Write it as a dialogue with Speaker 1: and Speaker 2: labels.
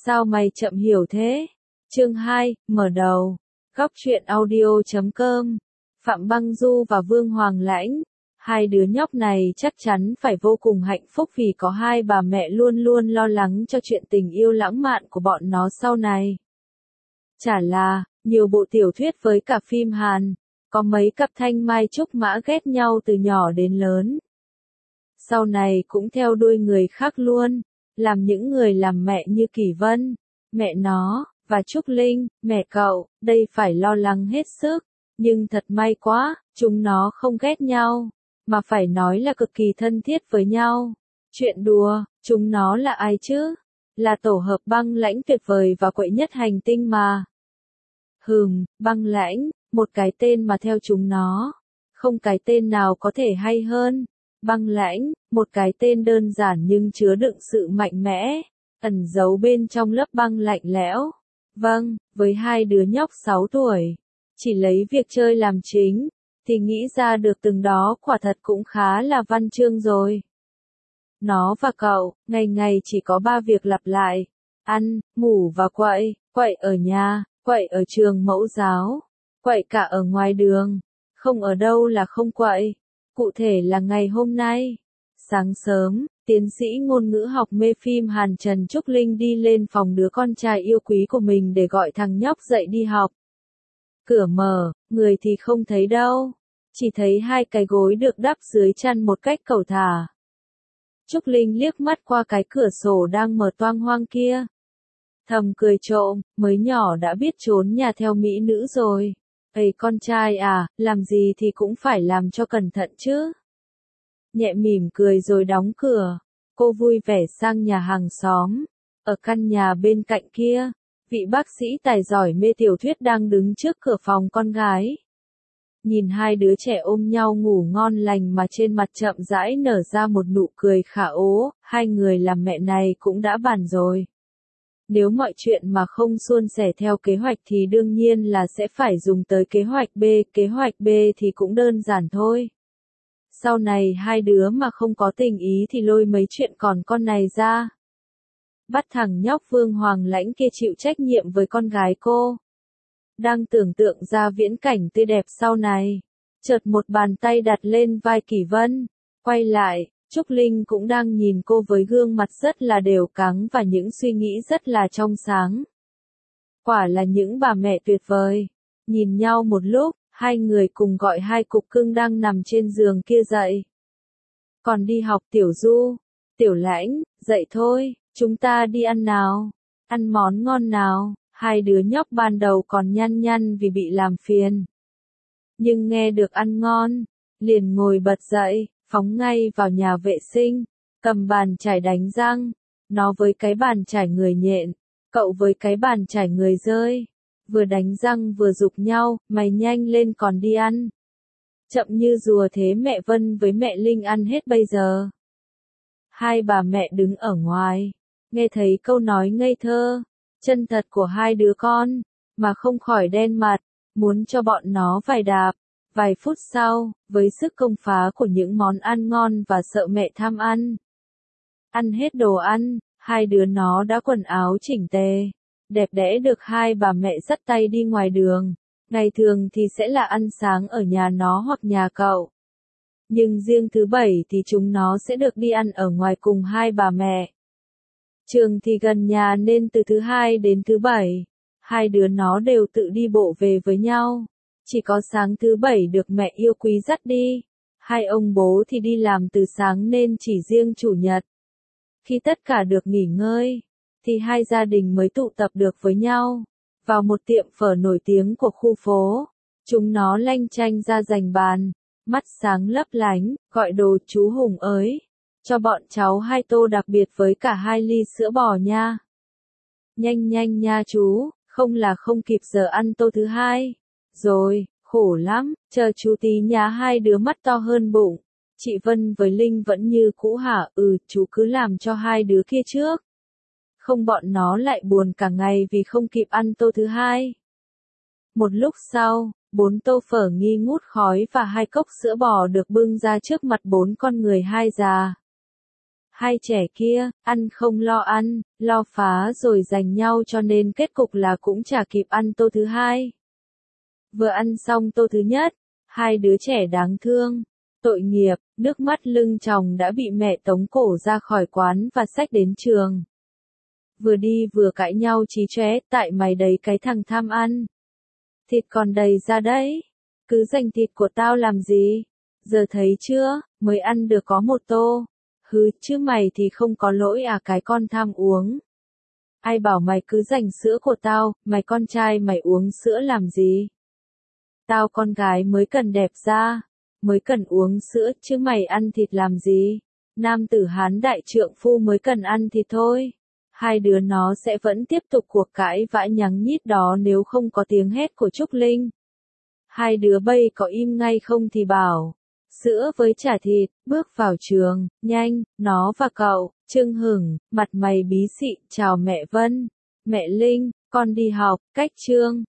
Speaker 1: Sao mày chậm hiểu thế? Chương 2, mở đầu. Góc truyện audio.com. Phạm Băng Du và Vương Hoàng Lãnh. Hai đứa nhóc này chắc chắn phải vô cùng hạnh phúc vì có hai bà mẹ luôn luôn lo lắng cho chuyện tình yêu lãng mạn của bọn nó sau này. Chả là, nhiều bộ tiểu thuyết với cả phim Hàn, có mấy cặp thanh mai trúc mã ghét nhau từ nhỏ đến lớn. Sau này cũng theo đuôi người khác luôn, làm những người làm mẹ như Kỳ Vân, mẹ nó, và Trúc Linh, mẹ cậu, đây phải lo lắng hết sức. Nhưng thật may quá, chúng nó không ghét nhau, mà phải nói là cực kỳ thân thiết với nhau. Chuyện đùa, chúng nó là ai chứ? Là tổ hợp Băng Lãnh tuyệt vời và quậy nhất hành tinh mà. Băng Lãnh, một cái tên mà theo chúng nó, không cái tên nào có thể hay hơn. Băng Lãnh, một cái tên đơn giản nhưng chứa đựng sự mạnh mẽ, ẩn giấu bên trong lớp băng lạnh lẽo. Vâng, với hai đứa nhóc 6 tuổi, chỉ lấy việc chơi làm chính, thì nghĩ ra được từng đó quả thật cũng khá là văn chương rồi. Nó và cậu, ngày ngày chỉ có 3 việc lặp lại: ăn, ngủ và quậy, quậy ở nhà, quậy ở trường mẫu giáo, quậy cả ở ngoài đường, không ở đâu là không quậy. Cụ thể là ngày hôm nay, sáng sớm, tiến sĩ ngôn ngữ học mê phim Hàn Trần Trúc Linh đi lên phòng đứa con trai yêu quý của mình để gọi thằng nhóc dậy đi học. Cửa mở, người thì không thấy đâu, chỉ thấy hai cái gối được đắp dưới chăn một cách cẩu thả. Trúc Linh liếc mắt qua cái cửa sổ đang mở toang hoang kia, thầm cười trộm, mới nhỏ đã biết trốn nhà theo mỹ nữ rồi. Ây con trai à, làm gì thì cũng phải làm cho cẩn thận chứ. Nhẹ mỉm cười rồi đóng cửa, cô vui vẻ sang nhà hàng xóm. Ở căn nhà bên cạnh kia, vị bác sĩ tài giỏi mê tiểu thuyết đang đứng trước cửa phòng con gái. Nhìn hai đứa trẻ ôm nhau ngủ ngon lành mà trên mặt chậm rãi nở ra một nụ cười khả ố, hai người làm mẹ này cũng đã bàn rồi. Nếu mọi chuyện mà không suôn sẻ theo kế hoạch thì đương nhiên là sẽ phải dùng tới kế hoạch B thì cũng đơn giản thôi. Sau này hai đứa mà không có tình ý thì lôi mấy chuyện còn con này ra. Bắt thằng nhóc Vương Hoàng Lãnh kia chịu trách nhiệm với con gái cô. Đang tưởng tượng ra viễn cảnh tươi đẹp sau này, chợt một bàn tay đặt lên vai Kỳ Vân, quay lại. Trúc Linh cũng đang nhìn cô với gương mặt rất là đều cắng và những suy nghĩ rất là trong sáng. Quả là những bà mẹ tuyệt vời. Nhìn nhau một lúc, hai người cùng gọi hai cục cưng đang nằm trên giường kia dậy. Còn đi học Tiểu Du, Tiểu Lãnh, dậy thôi, chúng ta đi ăn nào. Ăn món ngon nào. Hai đứa nhóc ban đầu còn nhăn nhăn vì bị làm phiền. Nhưng nghe được ăn ngon, liền ngồi bật dậy, phóng ngay vào nhà vệ sinh, cầm bàn chải đánh răng. Nó với cái bàn chải người nhện, cậu với cái bàn chải người dơi. Vừa đánh răng vừa giục nhau, mày nhanh lên còn đi ăn. Chậm như rùa thế mẹ Vân với mẹ Linh ăn hết bây giờ. Hai bà mẹ đứng ở ngoài, nghe thấy câu nói ngây thơ, chân thật của hai đứa con, mà không khỏi đen mặt, muốn cho bọn nó vài đạp. Vài phút sau, với sức công phá của những món ăn ngon và sợ mẹ tham ăn. Ăn hết đồ ăn, hai đứa nó đã quần áo chỉnh tề, đẹp đẽ được hai bà mẹ dắt tay đi ngoài đường. Ngày thường thì sẽ là ăn sáng ở nhà nó hoặc nhà cậu. Nhưng riêng thứ bảy thì chúng nó sẽ được đi ăn ở ngoài cùng hai bà mẹ. Trường thì gần nhà nên từ thứ hai đến thứ bảy, hai đứa nó đều tự đi bộ về với nhau. Chỉ có sáng thứ bảy được mẹ yêu quý dắt đi. Hai ông bố thì đi làm từ sáng nên chỉ riêng chủ nhật. Khi tất cả được nghỉ ngơi, thì hai gia đình mới tụ tập được với nhau. Vào một tiệm phở nổi tiếng của khu phố, chúng nó lanh chanh ra giành bàn, mắt sáng lấp lánh, gọi đồ chú Hùng ơi, cho bọn cháu 2 tô đặc biệt với cả 2 ly sữa bò nha. Nhanh nhanh nha chú, không là không kịp giờ ăn tô thứ hai. Rồi, khổ lắm, chờ chú tí nhá. Hai đứa mắt to hơn bụng. Chị Vân với Linh vẫn như cũ hả? Chú cứ làm cho hai đứa kia trước. Không bọn nó lại buồn cả ngày vì không kịp ăn tô thứ hai. Một lúc sau, 4 tô phở nghi ngút khói và 2 cốc sữa bò được bưng ra trước mặt 4 con người hai già. Hai trẻ kia, ăn không lo ăn, lo phá rồi giành nhau cho nên kết cục là cũng chả kịp ăn tô thứ hai. Vừa ăn xong tô thứ nhất, hai đứa trẻ đáng thương, tội nghiệp, nước mắt lưng tròng đã bị mẹ tống cổ ra khỏi quán và xách đến trường. Vừa đi vừa cãi nhau chí chóe, tại mày đấy cái thằng tham ăn. Thịt còn đầy ra đấy, cứ giành thịt của tao làm gì? Giờ thấy chưa, mới ăn được có một tô. Hứ, chứ mày thì không có lỗi à cái con tham uống. Ai bảo mày cứ giành sữa của tao, mày con trai mày uống sữa làm gì? Tao con gái mới cần đẹp da, mới cần uống sữa chứ mày ăn thịt làm gì? Nam tử Hán đại trượng phu mới cần ăn thịt thôi. Hai đứa nó sẽ vẫn tiếp tục cuộc cãi vã nhắng nhít đó nếu không có tiếng hét của Trúc Linh. Hai đứa bây có im ngay không thì bảo. Sữa với chả thịt, bước vào trường, nhanh, nó và cậu, Trương Hửng, mặt mày bí xị, chào mẹ Vân. Mẹ Linh, con đi học, cách Trương.